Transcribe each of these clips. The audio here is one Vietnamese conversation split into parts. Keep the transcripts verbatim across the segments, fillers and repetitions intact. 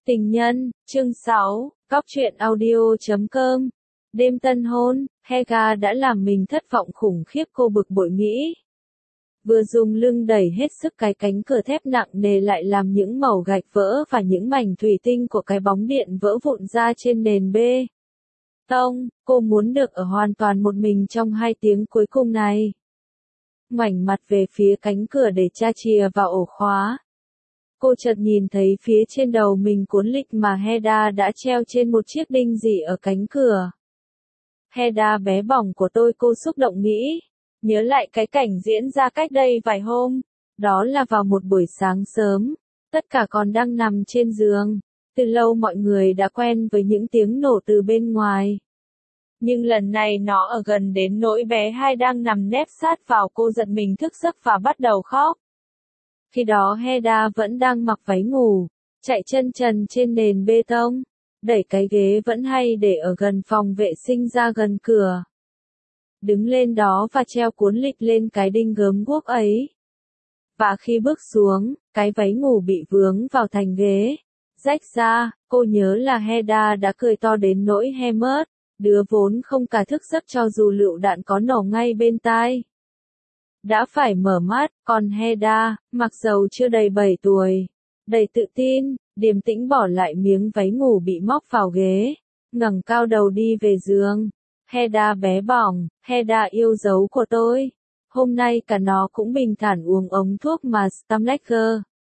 Tình nhân, chương sáu, Cóc truyện audio chấm com. Đêm tân hôn, Helga đã làm mình thất vọng khủng khiếp, cô bực bội nghĩ. Vừa dùng lưng đẩy hết sức cái cánh cửa thép nặng nề lại làm những mẩu gạch vỡ và những mảnh thủy tinh của cái bóng điện vỡ vụn ra trên nền bê tông. Cô muốn được ở hoàn toàn một mình trong hai tiếng cuối cùng này. Ngoảnh mặt về phía cánh cửa để tra chìa vào ổ khóa. Cô chợt nhìn thấy phía trên đầu mình cuốn lịch mà Hedda đã treo trên một chiếc đinh dị ở cánh cửa. Hedda bé bỏng của tôi, cô xúc động nghĩ. Nhớ lại cái cảnh diễn ra cách đây vài hôm. Đó là vào một buổi sáng sớm. Tất cả còn đang nằm trên giường. Từ lâu mọi người đã quen với những tiếng nổ từ bên ngoài. Nhưng lần này nó ở gần đến nỗi bé hai đang nằm nép sát vào cô giật mình thức giấc và bắt đầu khóc. Khi đó Hedda vẫn đang mặc váy ngủ, chạy chân trần trên nền bê tông, đẩy cái ghế vẫn hay để ở gần phòng vệ sinh ra gần cửa. Đứng lên đó và treo cuốn lịch lên cái đinh gớm guốc ấy. Và khi bước xuống, cái váy ngủ bị vướng vào thành ghế, rách ra. Cô nhớ là Hedda đã cười to đến nỗi Hermes, đứa vốn không cả thức giấc cho dù lựu đạn có nổ ngay bên tai, đã phải mở mắt. Còn Hedda, mặc dầu chưa đầy bảy tuổi, đầy tự tin, điềm tĩnh bỏ lại miếng váy ngủ bị móc vào ghế, ngẩng cao đầu đi về giường. Hedda bé bỏng, Hedda yêu dấu của tôi. Hôm nay cả nó cũng bình thản uống ống thuốc mà Stamleger,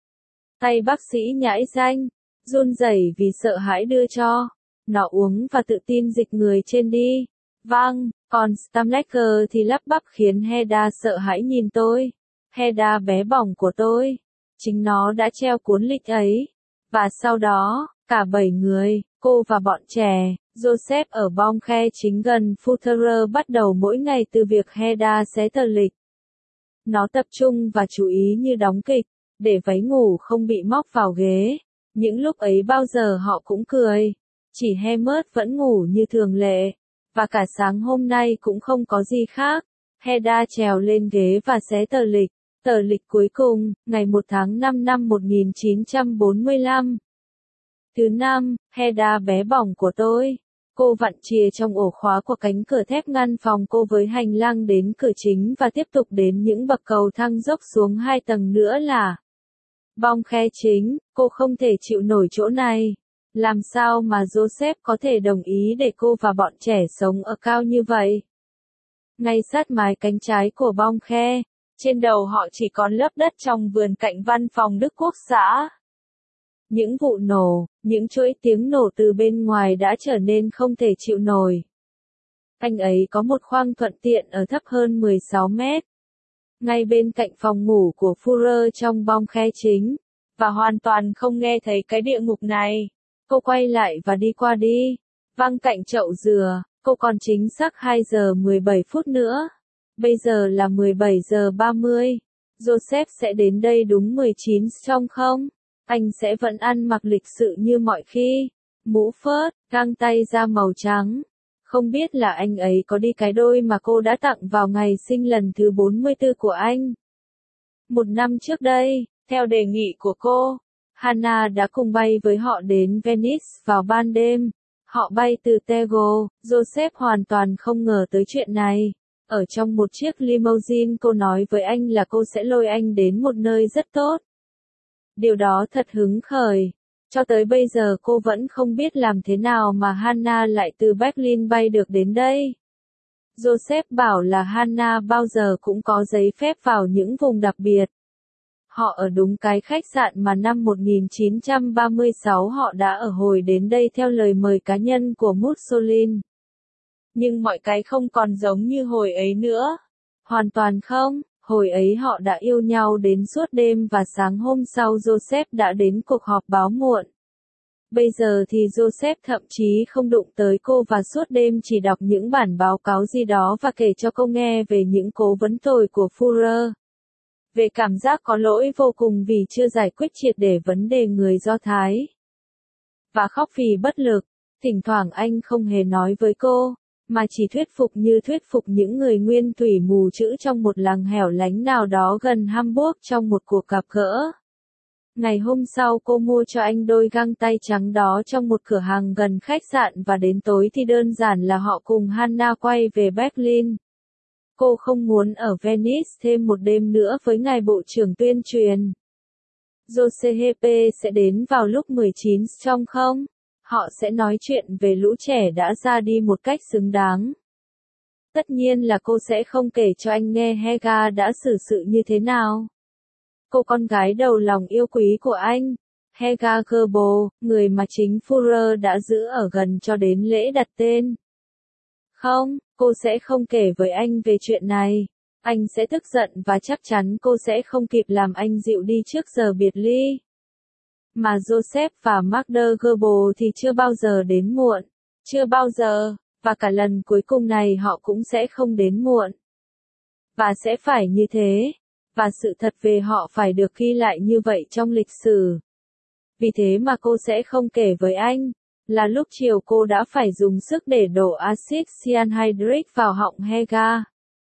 tay bác sĩ nhãi danh, run rẩy vì sợ hãi đưa cho. Nó uống và tự tin dịch người trên đi. Vâng, còn Stamleger thì lắp bắp khiến Hedda sợ hãi nhìn tôi. Hedda bé bỏng của tôi. Chính nó đã treo cuốn lịch ấy. Và sau đó, cả bảy người, cô và bọn trẻ, Joseph ở bong khe chính gần Future bắt đầu mỗi ngày từ việc Hedda xé tờ lịch. Nó tập trung và chú ý như đóng kịch, để váy ngủ không bị móc vào ghế. Những lúc ấy bao giờ họ cũng cười. Chỉ Hermes vẫn ngủ như thường lệ. Và cả sáng hôm nay cũng không có gì khác. Hedda trèo lên ghế và xé tờ lịch. Tờ lịch cuối cùng, ngày một tháng năm năm một nghìn chín trăm bốn mươi lăm. Thứ năm, Hedda bé bỏng của tôi. Cô vặn chìa trong ổ khóa của cánh cửa thép ngăn phòng cô với hành lang đến cửa chính và tiếp tục đến những bậc cầu thang dốc xuống hai tầng nữa là bong khe chính. Cô không thể chịu nổi chỗ này. Làm sao mà Joseph có thể đồng ý để cô và bọn trẻ sống ở cao như vậy? Ngay sát mái cánh trái của bong khe, trên đầu họ chỉ còn lớp đất trong vườn cạnh văn phòng Đức Quốc xã. Những vụ nổ, những chuỗi tiếng nổ từ bên ngoài đã trở nên không thể chịu nổi. Anh ấy có một khoang thuận tiện ở thấp hơn mười sáu mét. Ngay bên cạnh phòng ngủ của Führer trong bong khe chính. Và hoàn toàn không nghe thấy cái địa ngục này. Cô quay lại và đi qua đi. Văng cạnh chậu dừa, cô còn chính xác hai giờ mười bảy phút nữa. Bây giờ là mười bảy giờ ba mươi. Joseph sẽ đến đây đúng mười chín trong không? Anh sẽ vẫn ăn mặc lịch sự như mọi khi. Mũ phớt, găng tay da màu trắng. Không biết là anh ấy có đi cái đôi mà cô đã tặng vào ngày sinh lần thứ bốn mươi tư của anh. Một năm trước đây, theo đề nghị của cô, Hannah đã cùng bay với họ đến Venice vào ban đêm. Họ bay từ Tego. Joseph hoàn toàn không ngờ tới chuyện này. Ở trong một chiếc limousine, cô nói với anh là cô sẽ lôi anh đến một nơi rất tốt. Điều đó thật hứng khởi. Cho tới bây giờ cô vẫn không biết làm thế nào mà Hannah lại từ Berlin bay được đến đây. Joseph bảo là Hannah bao giờ cũng có giấy phép vào những vùng đặc biệt. Họ ở đúng cái khách sạn mà năm một nghìn chín trăm ba mươi sáu họ đã ở hồi đến đây theo lời mời cá nhân của Mussolini. Nhưng mọi cái không còn giống như hồi ấy nữa. Hoàn toàn không. Hồi ấy họ đã yêu nhau đến suốt đêm và sáng hôm sau Joseph đã đến cuộc họp báo muộn. Bây giờ thì Joseph thậm chí không đụng tới cô và suốt đêm chỉ đọc những bản báo cáo gì đó và kể cho cô nghe về những cố vấn tồi của Führer. Về cảm giác có lỗi vô cùng vì chưa giải quyết triệt để vấn đề người Do Thái. Và khóc vì bất lực. Thỉnh thoảng anh không hề nói với cô, mà chỉ thuyết phục như thuyết phục những người nguyên thủy mù chữ trong một làng hẻo lánh nào đó gần Hamburg trong một cuộc gặp gỡ. Ngày hôm sau cô mua cho anh đôi găng tay trắng đó trong một cửa hàng gần khách sạn và đến tối thì đơn giản là họ cùng Hannah quay về Berlin. Cô không muốn ở Venice thêm một đêm nữa với ngài bộ trưởng tuyên truyền. Giuseppe sẽ đến vào lúc mười chín trong không? Họ sẽ nói chuyện về lũ trẻ đã ra đi một cách xứng đáng. Tất nhiên là cô sẽ không kể cho anh nghe Helga đã xử sự như thế nào. Cô con gái đầu lòng yêu quý của anh, Helga Goebbels, người mà chính Führer đã giữ ở gần cho đến lễ đặt tên. Không, cô sẽ không kể với anh về chuyện này. Anh sẽ tức giận và chắc chắn cô sẽ không kịp làm anh dịu đi trước giờ biệt ly. Mà Joseph và Magda Goebbels thì chưa bao giờ đến muộn. Chưa bao giờ, và cả lần cuối cùng này họ cũng sẽ không đến muộn. Và sẽ phải như thế. Và sự thật về họ phải được ghi lại như vậy trong lịch sử. Vì thế mà cô sẽ không kể với anh, là lúc chiều cô đã phải dùng sức để đổ axit cyanhydric vào họng Helga.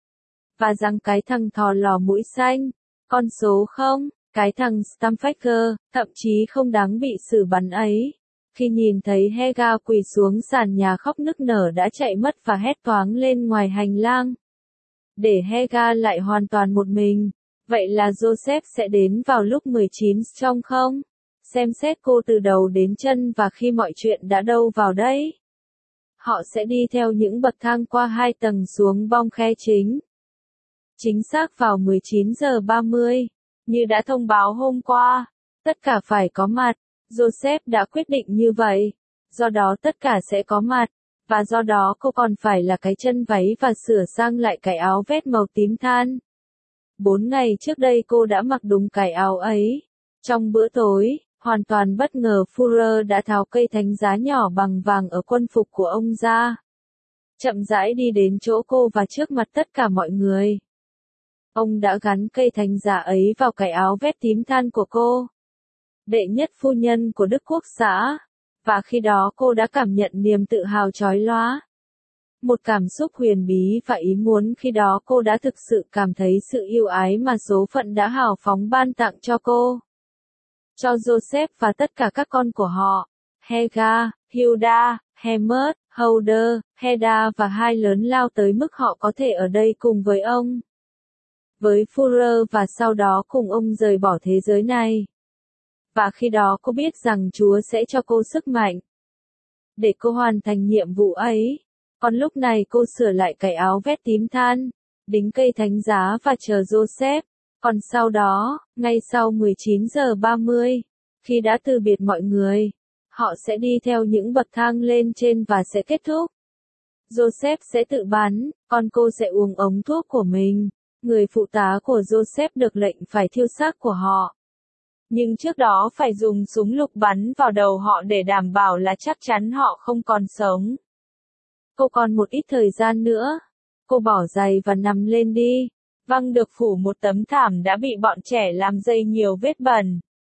Và rằng cái thằng thò lò mũi xanh, con số không, cái thằng Stamfager, thậm chí không đáng bị xử bắn ấy. Khi nhìn thấy Helga quỳ xuống sàn nhà khóc nức nở đã chạy mất và hét toáng lên ngoài hành lang. Để Helga lại hoàn toàn một mình. Vậy là Joseph sẽ đến vào lúc mười chín trong không? Xem xét cô từ đầu đến chân và khi mọi chuyện đã đâu vào đấy. Họ sẽ đi theo những bậc thang qua hai tầng xuống bong khe chính. Chính xác vào mười chín giờ ba mươi, như đã thông báo hôm qua, tất cả phải có mặt. Joseph đã quyết định như vậy. Do đó tất cả sẽ có mặt. Và do đó cô còn phải là cái chân váy và sửa sang lại cái áo vest màu tím than. Bốn ngày trước đây cô đã mặc đúng cái áo ấy. Trong bữa tối, hoàn toàn bất ngờ Führer đã tháo cây thánh giá nhỏ bằng vàng ở quân phục của ông ra. Chậm rãi đi đến chỗ cô và trước mặt tất cả mọi người. Ông đã gắn cây thánh giá ấy vào cái áo vest tím than của cô. Đệ nhất phu nhân của Đức Quốc xã. Và khi đó cô đã cảm nhận niềm tự hào chói lóa. Một cảm xúc huyền bí và ý muốn khi đó cô đã thực sự cảm thấy sự yêu ái mà số phận đã hào phóng ban tặng cho cô. Cho Joseph và tất cả các con của họ, Helga, Hilda, Helmut, Holder, Hedda và hai lớn lao tới mức họ có thể ở đây cùng với ông. Với Führer và sau đó cùng ông rời bỏ thế giới này. Và khi đó cô biết rằng Chúa sẽ cho cô sức mạnh. Để cô hoàn thành nhiệm vụ ấy. Còn lúc này cô sửa lại cái áo vest tím than, đính cây thánh giá và chờ Joseph. Còn sau đó, ngay sau mười chín giờ ba mươi, khi đã từ biệt mọi người, họ sẽ đi theo những bậc thang lên trên và sẽ kết thúc. Joseph sẽ tự bắn, còn cô sẽ uống ống thuốc của mình. Người phụ tá của Joseph được lệnh phải thiêu xác của họ. Nhưng trước đó phải dùng súng lục bắn vào đầu họ để đảm bảo là chắc chắn họ không còn sống. Cô còn một ít thời gian nữa. Cô bỏ giày và nằm lên đi. Văng được phủ một tấm thảm đã bị bọn trẻ làm dây nhiều vết bẩn.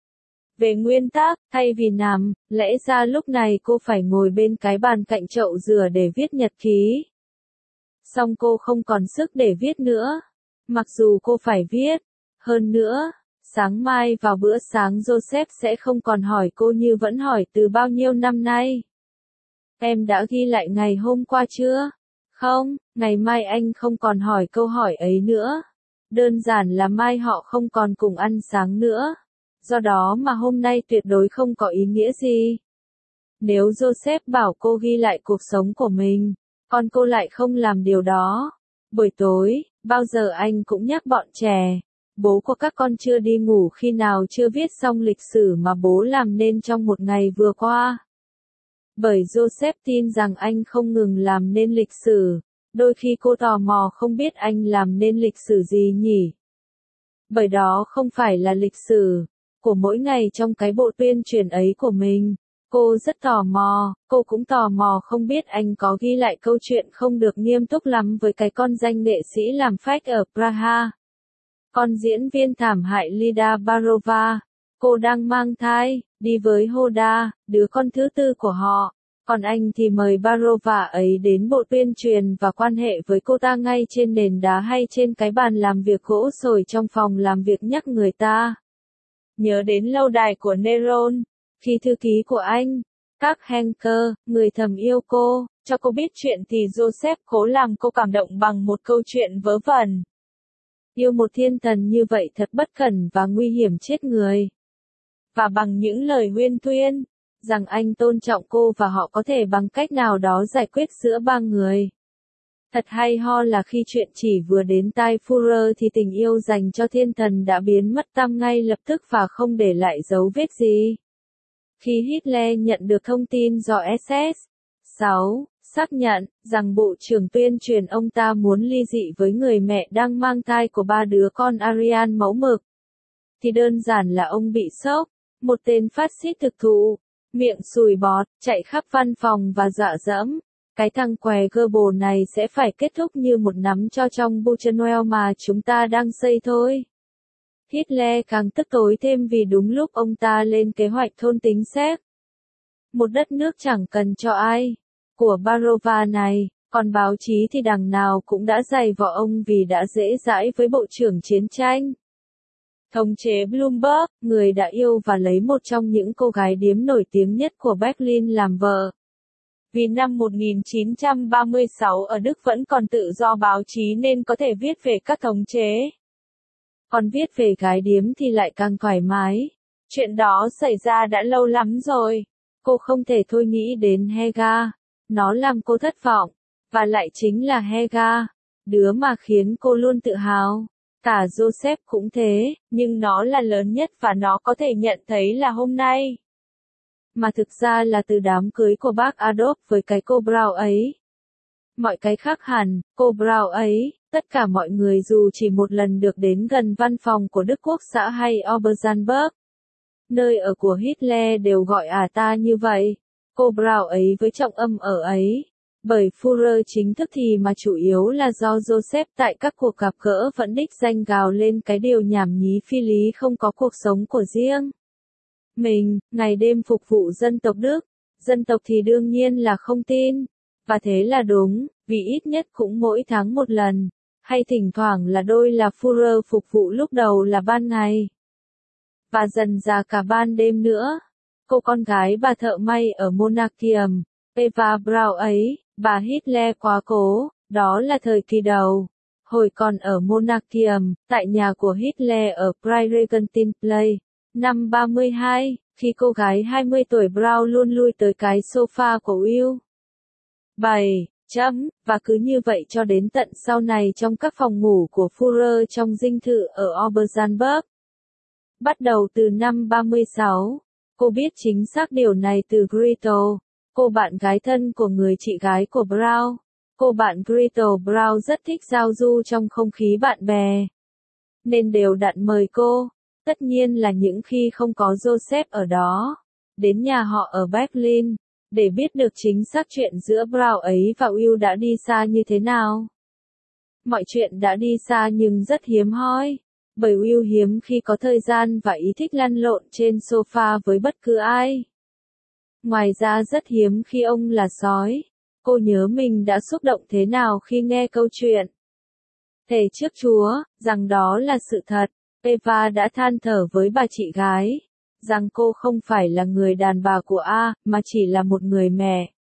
Về nguyên tắc, thay vì nằm, lẽ ra lúc này cô phải ngồi bên cái bàn cạnh chậu dừa để viết nhật ký. Song cô không còn sức để viết nữa. Mặc dù cô phải viết. Hơn nữa, sáng mai vào bữa sáng Joseph sẽ không còn hỏi cô như vẫn hỏi từ bao nhiêu năm nay. Em đã ghi lại ngày hôm qua chưa? Không, ngày mai anh không còn hỏi câu hỏi ấy nữa. Đơn giản là mai họ không còn cùng ăn sáng nữa. Do đó mà hôm nay tuyệt đối không có ý nghĩa gì. Nếu Joseph bảo cô ghi lại cuộc sống của mình, còn cô lại không làm điều đó. Buổi tối, bao giờ anh cũng nhắc bọn trẻ. Bố của các con chưa đi ngủ khi nào chưa viết xong lịch sử mà bố làm nên trong một ngày vừa qua. Bởi Joseph tin rằng anh không ngừng làm nên lịch sử. Đôi khi cô tò mò không biết anh làm nên lịch sử gì nhỉ. Bởi đó không phải là lịch sử của mỗi ngày trong cái bộ tuyên truyền ấy của mình. Cô rất tò mò, cô cũng tò mò không biết anh có ghi lại câu chuyện không được nghiêm túc lắm với cái con danh nghệ sĩ làm phách ở Praha. Con diễn viên thảm hại Lida Barova. Cô đang mang thai, đi với Hoda, đứa con thứ tư của họ. Còn anh thì mời Barova ấy đến bộ tuyên truyền và quan hệ với cô ta ngay trên nền đá hay trên cái bàn làm việc gỗ sồi trong phòng làm việc nhắc người ta. nhớ đến lâu đài của Neron, khi thư ký của anh, các Henker, người thầm yêu cô, cho cô biết chuyện thì Joseph cố làm cô cảm động bằng một câu chuyện vớ vẩn. Yêu một thiên thần như vậy thật bất cẩn và nguy hiểm chết người. Và bằng những lời huyên thuyên, rằng anh tôn trọng cô và họ có thể bằng cách nào đó giải quyết giữa ba người. Thật hay ho là khi chuyện chỉ vừa đến tai Führer thì tình yêu dành cho thiên thần đã biến mất tăm ngay lập tức và không để lại dấu vết gì. Khi Hitler nhận được thông tin do ét ét sáu xác nhận rằng Bộ trưởng tuyên truyền ông ta muốn ly dị với người mẹ đang mang thai của ba đứa con Aryan mẫu mực, thì đơn giản là ông bị sốc, một tên phát xít thực thụ, miệng sùi bọt, chạy khắp văn phòng và dọa dẫm. Cái thằng què gơ bồ này sẽ phải kết thúc như một nắm cho trong Buchenwald mà chúng ta đang xây thôi. Hitler càng tức tối thêm vì đúng lúc ông ta lên kế hoạch thôn tính Séc, một đất nước chẳng cần cho ai, của Barova này, còn báo chí thì đằng nào cũng đã giày vò ông vì đã dễ dãi với Bộ trưởng Chiến tranh. Thống chế Bloomberg, người đã yêu và lấy một trong những cô gái điếm nổi tiếng nhất của Berlin làm vợ. Vì năm một nghìn chín trăm ba mươi sáu ở Đức vẫn còn tự do báo chí nên có thể viết về các thống chế. Còn viết về gái điếm thì lại càng thoải mái. Chuyện đó xảy ra đã lâu lắm rồi. Cô không thể thôi nghĩ đến Helga. Nó làm cô thất vọng. Và lại chính là Helga, đứa mà khiến cô luôn tự hào. Cả Joseph cũng thế, nhưng nó là lớn nhất và nó có thể nhận thấy là hôm nay. Mà thực ra là từ đám cưới của bác Adolf với cái cô Braun ấy. Mọi cái khác hẳn, cô Braun ấy, tất cả mọi người dù chỉ một lần được đến gần văn phòng của Đức Quốc xã hay Obersalzberg, nơi ở của Hitler đều gọi ả ta như vậy, cô Braun ấy với trọng âm ở ấy. Bởi Führer chính thức thì mà chủ yếu là do Joseph tại các cuộc gặp gỡ vẫn đích danh gào lên cái điều nhảm nhí phi lý không có cuộc sống của riêng mình, ngày đêm phục vụ dân tộc Đức. Dân tộc thì đương nhiên là không tin. Và thế là đúng, vì ít nhất cũng mỗi tháng một lần, hay thỉnh thoảng là đôi là Führer phục vụ lúc đầu là ban ngày. Và dần ra cả ban đêm nữa. Cô con gái bà thợ may ở Monachium, Eva Braun ấy, bà Hitler quá cố, đó là thời kỳ đầu. Hồi còn ở Monachium, tại nhà của Hitler ở Preregentenplatz, năm ba mươi hai, khi cô gái hai mươi tuổi Braun luôn lui tới cái sofa của Will. bảy. Chấm, và cứ như vậy cho đến tận sau này trong các phòng ngủ của Führer trong dinh thự ở Obersalzberg. Bắt đầu từ năm ba mươi sáu, cô biết chính xác điều này từ Gretel, cô bạn gái thân của người chị gái của Braun. Cô bạn Gretel Braun rất thích giao du trong không khí bạn bè, nên đều đặn mời cô, tất nhiên là những khi không có Joseph ở đó, đến nhà họ ở Berlin, để biết được chính xác chuyện giữa Braun ấy và Will đã đi xa như thế nào. Mọi chuyện đã đi xa nhưng rất hiếm hoi, bởi Will hiếm khi có thời gian và ý thích lăn lộn trên sofa với bất cứ ai. Ngoài ra rất hiếm khi ông là sói. Cô nhớ mình đã xúc động thế nào khi nghe câu chuyện. Thề trước Chúa, rằng đó là sự thật. Eva đã than thở với bà chị gái, rằng cô không phải là người đàn bà của A, mà chỉ là một người mẹ.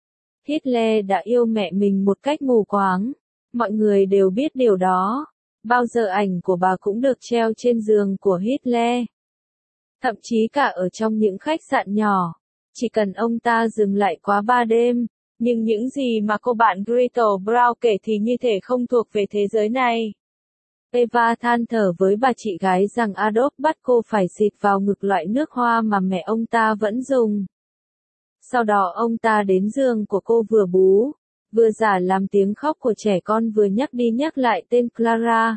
Hitler đã yêu mẹ mình một cách mù quáng. Mọi người đều biết điều đó. Bao giờ ảnh của bà cũng được treo trên giường của Hitler. Thậm chí cả ở trong những khách sạn nhỏ. Chỉ cần ông ta dừng lại quá ba đêm. Nhưng những gì mà cô bạn Gretel Braun kể thì như thể không thuộc về thế giới này. Eva than thở với bà chị gái rằng Adolf bắt cô phải xịt vào ngực loại nước hoa mà mẹ ông ta vẫn dùng. Sau đó ông ta đến giường của cô vừa bú, vừa giả làm tiếng khóc của trẻ con vừa nhắc đi nhắc lại tên Clara.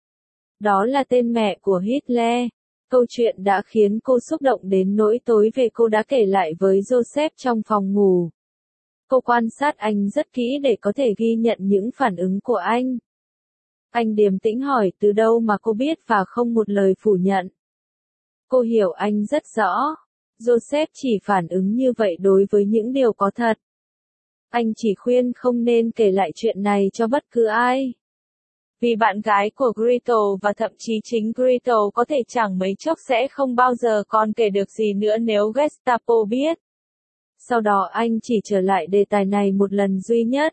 Đó là tên mẹ của Hitler. Câu chuyện đã khiến cô xúc động đến nỗi tối về cô đã kể lại với Joseph trong phòng ngủ. Cô quan sát anh rất kỹ để có thể ghi nhận những phản ứng của anh. Anh điềm tĩnh hỏi từ đâu mà cô biết và không một lời phủ nhận. Cô hiểu anh rất rõ. Joseph chỉ phản ứng như vậy đối với những điều có thật. Anh chỉ khuyên không nên kể lại chuyện này cho bất cứ ai. Vì bạn gái của Gretel và thậm chí chính Gretel có thể chẳng mấy chốc sẽ không bao giờ còn kể được gì nữa nếu Gestapo biết. Sau đó anh chỉ trở lại đề tài này một lần duy nhất.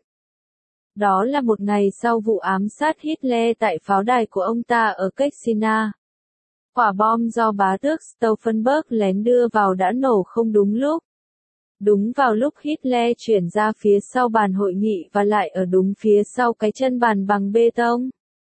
Đó là một ngày sau vụ ám sát Hitler tại pháo đài của ông ta ở Kexina. Quả bom do bá tước Stauffenberg lén đưa vào đã nổ không đúng lúc. Đúng vào lúc Hitler chuyển ra phía sau bàn hội nghị và lại ở đúng phía sau cái chân bàn bằng bê tông.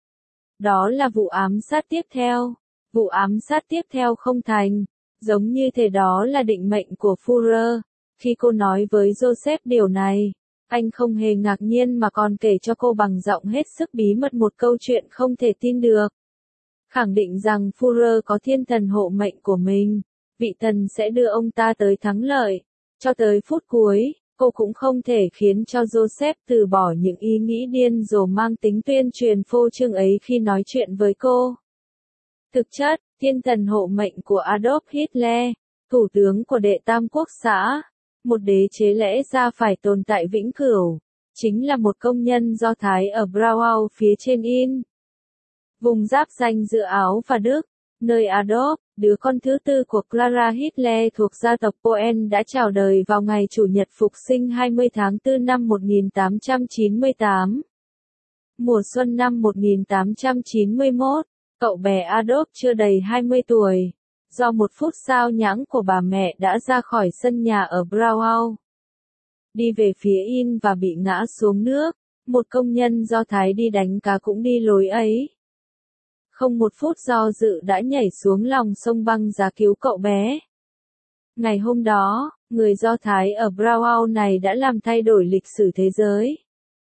Đó là vụ ám sát tiếp theo. Vụ ám sát tiếp theo không thành. Giống như thế đó là định mệnh của Führer. Khi cô nói với Joseph điều này, anh không hề ngạc nhiên mà còn kể cho cô bằng giọng hết sức bí mật một câu chuyện không thể tin được. Khẳng định rằng Führer có thiên thần hộ mệnh của mình, vị thần sẽ đưa ông ta tới thắng lợi. Cho tới phút cuối, cô cũng không thể khiến cho Joseph từ bỏ những ý nghĩ điên rồ mang tính tuyên truyền phô trương ấy khi nói chuyện với cô. Thực chất, thiên thần hộ mệnh của Adolf Hitler, thủ tướng của đệ tam quốc xã, một đế chế lẽ ra phải tồn tại vĩnh cửu, chính là một công nhân Do Thái ở Brauau phía trên In. Vùng giáp ranh giữa Áo và Đức, nơi Adolf, đứa con thứ tư của Clara Hitler thuộc gia tộc Poen đã chào đời vào ngày Chủ nhật Phục sinh hai mươi tháng tư năm một nghìn tám trăm chín mươi tám. Mùa xuân năm một nghìn tám trăm chín mươi mốt, cậu bé Adolf chưa đầy hai mươi tuổi, do một phút sao nhãng của bà mẹ đã ra khỏi sân nhà ở Brauau. Đi về phía In và bị ngã xuống nước, một công nhân Do Thái đi đánh cá cũng đi lối ấy. Không một phút do dự đã nhảy xuống lòng sông băng giá cứu cậu bé. Ngày hôm đó, người Do Thái ở Brauau này đã làm thay đổi lịch sử thế giới.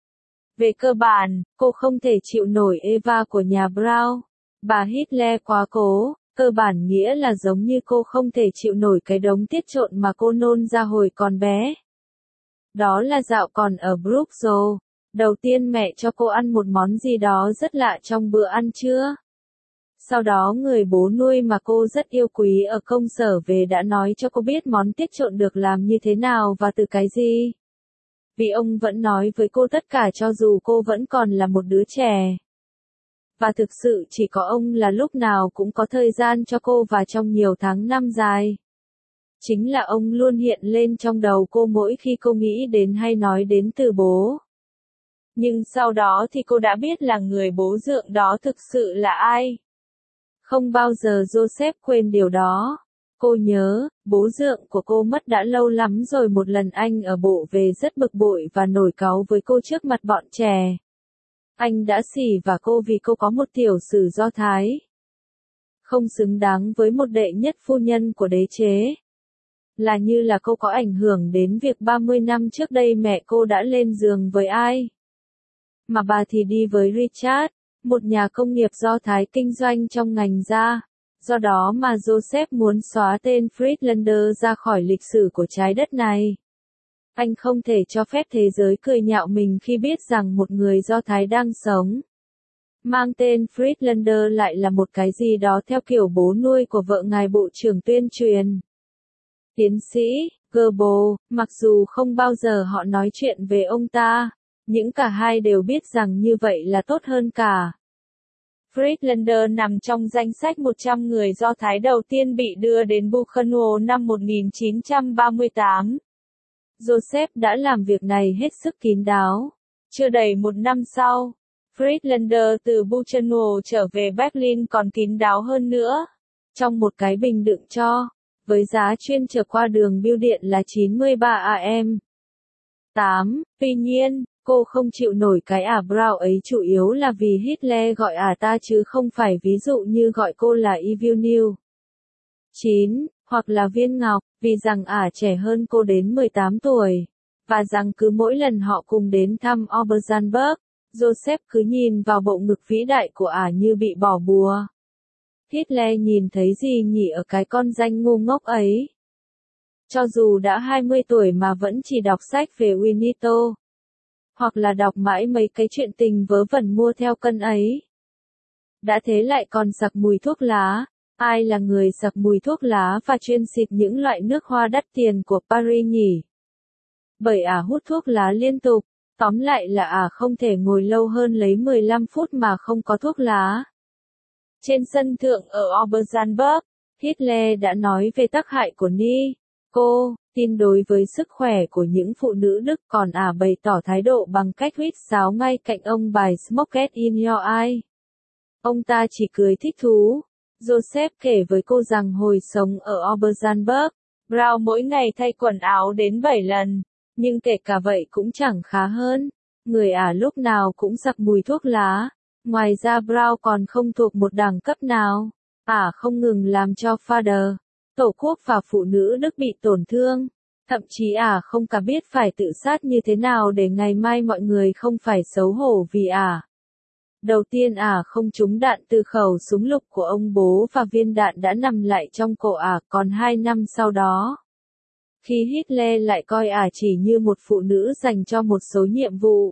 Về cơ bản, cô không thể chịu nổi Eva của nhà Braun. Bà Hitler quá cố, cơ bản nghĩa là giống như cô không thể chịu nổi cái đống tiết trộn mà cô nôn ra hồi còn bé. Đó là dạo còn ở Bruxelles. Đầu tiên mẹ cho cô ăn một món gì đó rất lạ trong bữa ăn trưa. Sau đó người bố nuôi mà cô rất yêu quý ở công sở về đã nói cho cô biết món tiết trộn được làm như thế nào và từ cái gì. Vì ông vẫn nói với cô tất cả cho dù cô vẫn còn là một đứa trẻ. Và thực sự chỉ có ông là lúc nào cũng có thời gian cho cô và trong nhiều tháng năm dài. Chính là ông luôn hiện lên trong đầu cô mỗi khi cô nghĩ đến hay nói đến từ bố. Nhưng sau đó thì cô đã biết là người bố dượng đó thực sự là ai. Không bao giờ Joseph quên điều đó. Cô nhớ, bố dượng của cô mất đã lâu lắm rồi, một lần anh ở bộ về rất bực bội và nổi cáu với cô trước mặt bọn trẻ. Anh đã xỉ vả cô vì cô có một tiểu sử Do Thái. Không xứng đáng với một đệ nhất phu nhân của đế chế. Là như là cô có ảnh hưởng đến việc ba mươi năm trước đây mẹ cô đã lên giường với ai. Mà bà thì đi với Richard, một nhà công nghiệp Do Thái kinh doanh trong ngành da. Do đó mà Joseph muốn xóa tên Friedlander ra khỏi lịch sử của trái đất này. Anh không thể cho phép thế giới cười nhạo mình khi biết rằng một người Do Thái đang sống. Mang tên Friedlander lại là một cái gì đó theo kiểu bố nuôi của vợ ngài bộ trưởng tuyên truyền. Tiến sĩ Goebbels, mặc dù không bao giờ họ nói chuyện về ông ta, nhưng cả hai đều biết rằng như vậy là tốt hơn cả. Friedlander nằm trong danh sách một trăm người Do Thái đầu tiên bị đưa đến Buchenwald năm một nghìn chín trăm ba mươi tám. Joseph đã làm việc này hết sức kín đáo. Chưa đầy một năm sau, Friedlander từ Buchenwald trở về Berlin còn kín đáo hơn nữa. Trong một cái bình đựng cho, với giá chuyên chở qua đường bưu điện là chín mươi ba A M. tám. Tuy nhiên, cô không chịu nổi cái ả Braun ấy chủ yếu là vì Hitler gọi ả ta chứ không phải ví dụ như gọi cô là Evelyn. chín. Hoặc là Viên Ngọc, vì rằng ả trẻ hơn cô đến mười tám tuổi. Và rằng cứ mỗi lần họ cùng đến thăm Obersalzberg, Joseph cứ nhìn vào bộ ngực vĩ đại của ả như bị bỏ bùa. Hitler nhìn thấy gì nhỉ ở cái con danh ngu ngốc ấy? Cho dù đã hai mươi tuổi mà vẫn chỉ đọc sách về Winnetou. Hoặc là đọc mãi mấy cái chuyện tình vớ vẩn mua theo cân ấy. Đã thế lại còn sặc mùi thuốc lá. Ai là người sặc mùi thuốc lá và chuyên xịt những loại nước hoa đắt tiền của Paris nhỉ? Bởi ả hút thuốc lá liên tục, Tóm lại là ả không thể ngồi lâu hơn lấy mười lăm phút mà không có thuốc lá. Trên sân thượng ở Obersalzberg, Hitler đã nói về tác hại của nicotine đối với sức khỏe của những phụ nữ Đức, còn ả bày tỏ thái độ bằng cách huýt sáo ngay cạnh ông bài Smoke in Your Eye. Ông ta chỉ cười thích thú. Joseph kể với cô rằng hồi sống ở Obersalzberg, Braun mỗi ngày thay quần áo đến bảy lần, nhưng kể cả vậy cũng chẳng khá hơn. Người ả lúc nào cũng giặc mùi thuốc lá. Ngoài ra Braun còn không thuộc một đẳng cấp nào. Ả không ngừng làm cho Father, Tổ quốc và phụ nữ Đức bị tổn thương. Thậm chí ả không cả biết phải tự sát như thế nào để ngày mai mọi người không phải xấu hổ vì ả. Đầu tiên ả không trúng đạn từ khẩu súng lục của ông bố và viên đạn đã nằm lại trong cổ ả, còn hai năm sau đó, khi Hitler lại coi ả chỉ như một phụ nữ dành cho một số nhiệm vụ,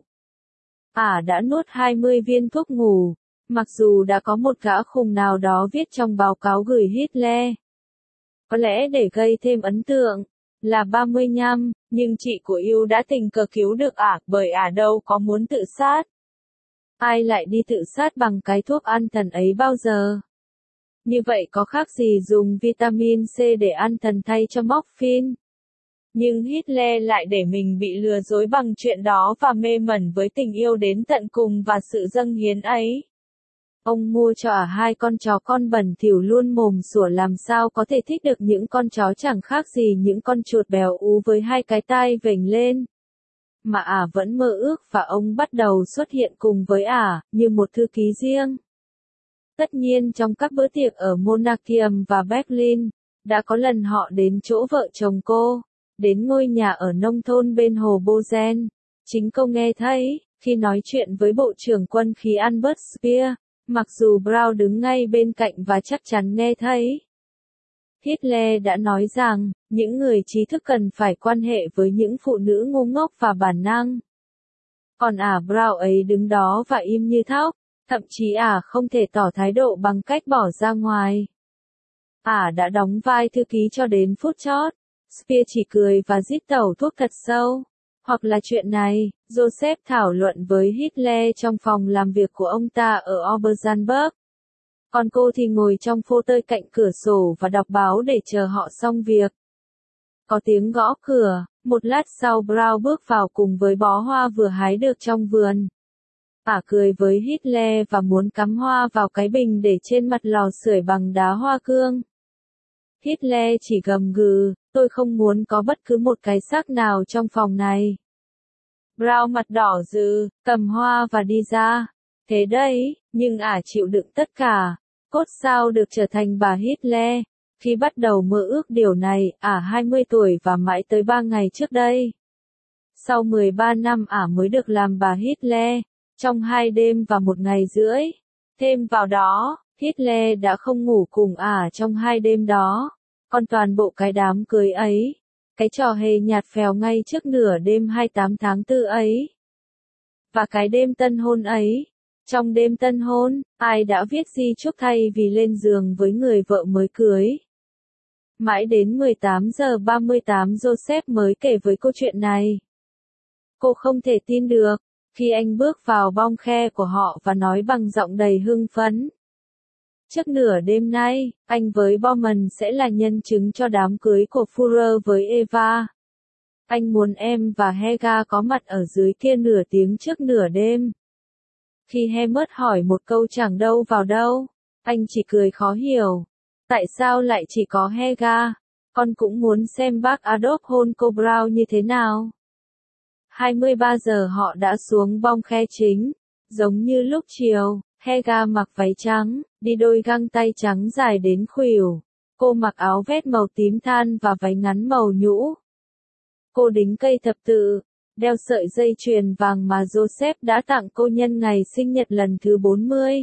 ả đã nuốt hai mươi viên thuốc ngủ, mặc dù đã có một gã khùng nào đó viết trong báo cáo gửi Hitler. Có lẽ để gây thêm ấn tượng, là ba mươi nhăm, nhưng chị của yêu đã tình cờ cứu được ả, bởi ả đâu có muốn tự sát. Ai lại đi tự sát bằng cái thuốc an thần ấy bao giờ? Như vậy có khác gì dùng vitamin C để an thần thay cho morphine? Nhưng Hitler lại để mình bị lừa dối bằng chuyện đó và mê mẩn với tình yêu đến tận cùng và sự dâng hiến ấy. Ông mua cho ả hai con chó con bẩn thỉu luôn mồm sủa, làm sao có thể thích được những con chó chẳng khác gì những con chuột béo ú với hai cái tai vểnh lên. Mà ả vẫn mơ ước và ông bắt đầu xuất hiện cùng với ả, như một thư ký riêng. Tất nhiên trong các bữa tiệc ở Monachium và Berlin, đã có lần họ đến chỗ vợ chồng cô, đến ngôi nhà ở nông thôn bên hồ Bozen. Chính cô nghe thấy, khi nói chuyện với Bộ trưởng Quân khí Albert Speer, mặc dù Braun đứng ngay bên cạnh và chắc chắn nghe thấy. Hitler đã nói rằng, những người trí thức cần phải quan hệ với những phụ nữ ngu ngốc và bản năng. Còn ả Braun ấy đứng đó và im như thóc, thậm chí ả không thể tỏ thái độ bằng cách bỏ ra ngoài. Ả đã đóng vai thư ký cho đến phút chót. Speer chỉ cười và rít tẩu thuốc thật sâu. Hoặc là chuyện này, Joseph thảo luận với Hitler trong phòng làm việc của ông ta ở Obersalzberg. Còn cô thì ngồi trong phô tơi cạnh cửa sổ và đọc báo để chờ họ xong việc. Có tiếng gõ cửa, một lát sau Braun bước vào cùng với bó hoa vừa hái được trong vườn. Ả cười với Hitler và muốn cắm hoa vào cái bình để trên mặt lò sưởi bằng đá hoa cương. Hitler chỉ gầm gừ, tôi không muốn có bất cứ một cái xác nào trong phòng này. Braun mặt đỏ rừ, cầm hoa và đi ra. Thế đấy, nhưng ả chịu đựng tất cả. Cốt sao được trở thành bà Hitler. Khi bắt đầu mơ ước điều này, ả hai mươi tuổi và mãi tới ba ngày trước đây. Sau mười ba năm ả mới được làm bà Hitler, trong hai đêm và một ngày rưỡi. Thêm vào đó, Hitler đã không ngủ cùng ả trong hai đêm đó. Còn toàn bộ cái đám cưới ấy, cái trò hề nhạt phèo ngay trước nửa đêm hai mươi tám tháng tư ấy. Và cái đêm tân hôn ấy. Trong đêm tân hôn, ai đã viết di chúc thay vì lên giường với người vợ mới cưới. Mãi đến mười tám giờ ba mươi tám Joseph mới kể với cô chuyện này. Cô không thể tin được, khi anh bước vào bong khe của họ và nói bằng giọng đầy hưng phấn. Trước nửa đêm nay, anh với Baumann sẽ là nhân chứng cho đám cưới của Führer với Eva. Anh muốn em và Helga có mặt ở dưới kia nửa tiếng trước nửa đêm. Khi Helmut hỏi một câu chẳng đâu vào đâu, anh chỉ cười khó hiểu. Tại sao lại chỉ có Helga? Con cũng muốn xem bác Adolf hôn cô Braun như thế nào. hai mươi ba giờ họ đã xuống bong khe chính, giống như lúc chiều. Helga mặc váy trắng, đi đôi găng tay trắng dài đến khuỷu. Cô mặc áo vest màu tím than và váy ngắn màu nhũ. Cô đính cây thập tự, đeo sợi dây chuyền vàng mà Joseph đã tặng cô nhân ngày sinh nhật lần thứ bốn mươi.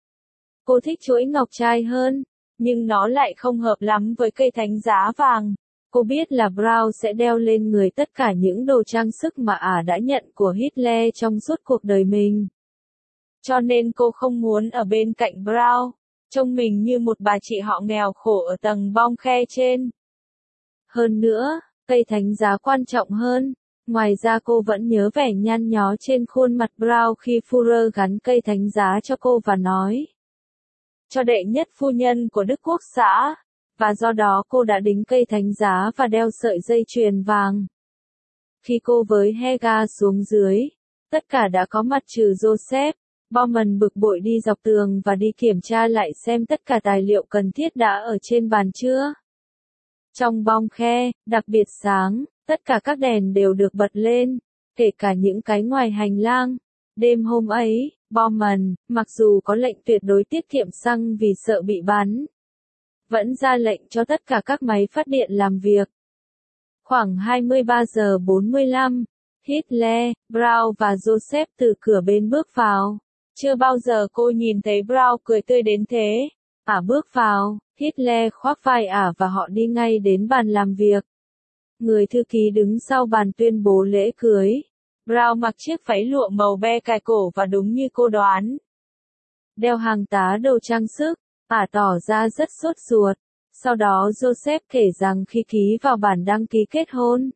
Cô thích chuỗi ngọc trai hơn, nhưng nó lại không hợp lắm với cây thánh giá vàng. Cô biết là Braun sẽ đeo lên người tất cả những đồ trang sức mà ả đã nhận của Hitler trong suốt cuộc đời mình. Cho nên cô không muốn ở bên cạnh Braun, trông mình như một bà chị họ nghèo khổ ở tầng bong khe trên. Hơn nữa, cây thánh giá quan trọng hơn, Ngoài ra cô vẫn nhớ vẻ nhăn nhó trên khuôn mặt Brown khi Führer gắn cây thánh giá cho cô và nói cho đệ nhất phu nhân của Đức Quốc xã, và do đó cô đã đính cây thánh giá và đeo sợi dây chuyền vàng. Khi cô với Helga xuống dưới, tất cả đã có mặt trừ Joseph. Bauman bực bội đi dọc tường và đi kiểm tra lại xem tất cả tài liệu cần thiết đã ở trên bàn chưa. Trong bong khe, đặc biệt sáng, tất cả các đèn đều được bật lên, kể cả những cái ngoài hành lang. Đêm hôm ấy, Bauman, mặc dù có lệnh tuyệt đối tiết kiệm xăng vì sợ bị bắn, vẫn ra lệnh cho tất cả các máy phát điện làm việc. Khoảng hai mươi ba giờ bốn mươi lăm, Hitler, Brown và Joseph từ cửa bên bước vào. Chưa bao giờ cô nhìn thấy Brown cười tươi đến thế. Ả bước vào, Hitler khoác vai Ả và họ đi ngay đến bàn làm việc. Người thư ký đứng sau bàn tuyên bố lễ cưới. Brown mặc chiếc váy lụa màu be cài cổ và đúng như cô đoán, đeo hàng tá đồ trang sức. Ả tỏ ra rất sốt ruột. Sau đó Joseph kể rằng khi ký vào bản đăng ký kết hôn,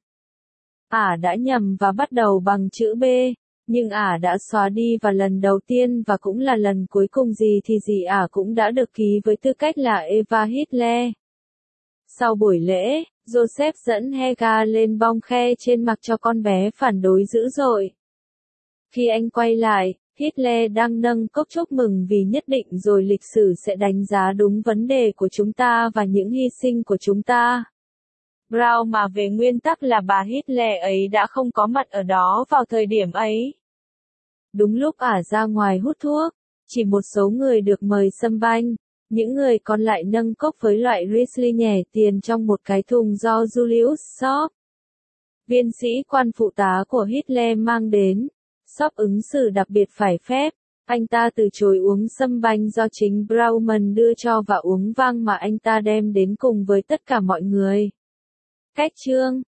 Ả đã nhầm và bắt đầu bằng chữ B, nhưng Ả đã xóa đi và lần đầu tiên và cũng là lần cuối cùng gì thì gì Ả cũng đã được ký với tư cách là Eva Hitler. Sau buổi lễ, Joseph dẫn Helga lên bong khe trên mặc cho con bé phản đối dữ dội. Khi anh quay lại, Hitler đang nâng cốc chúc mừng vì nhất định rồi lịch sử sẽ đánh giá đúng vấn đề của chúng ta và những hy sinh của chúng ta. Brown mà về nguyên tắc là bà Hitler ấy đã không có mặt ở đó vào thời điểm ấy. Đúng lúc Ả ra ngoài hút thuốc, chỉ một số người được mời xâm banh, những người còn lại nâng cốc với loại Riesling nhẻ tiền trong một cái thùng do Julius Shop, viên sĩ quan phụ tá của Hitler mang đến. Shop ứng xử đặc biệt phải phép, anh ta từ chối uống sâm banh do chính Bauman đưa cho và uống vang mà anh ta đem đến cùng với tất cả mọi người. Cách chương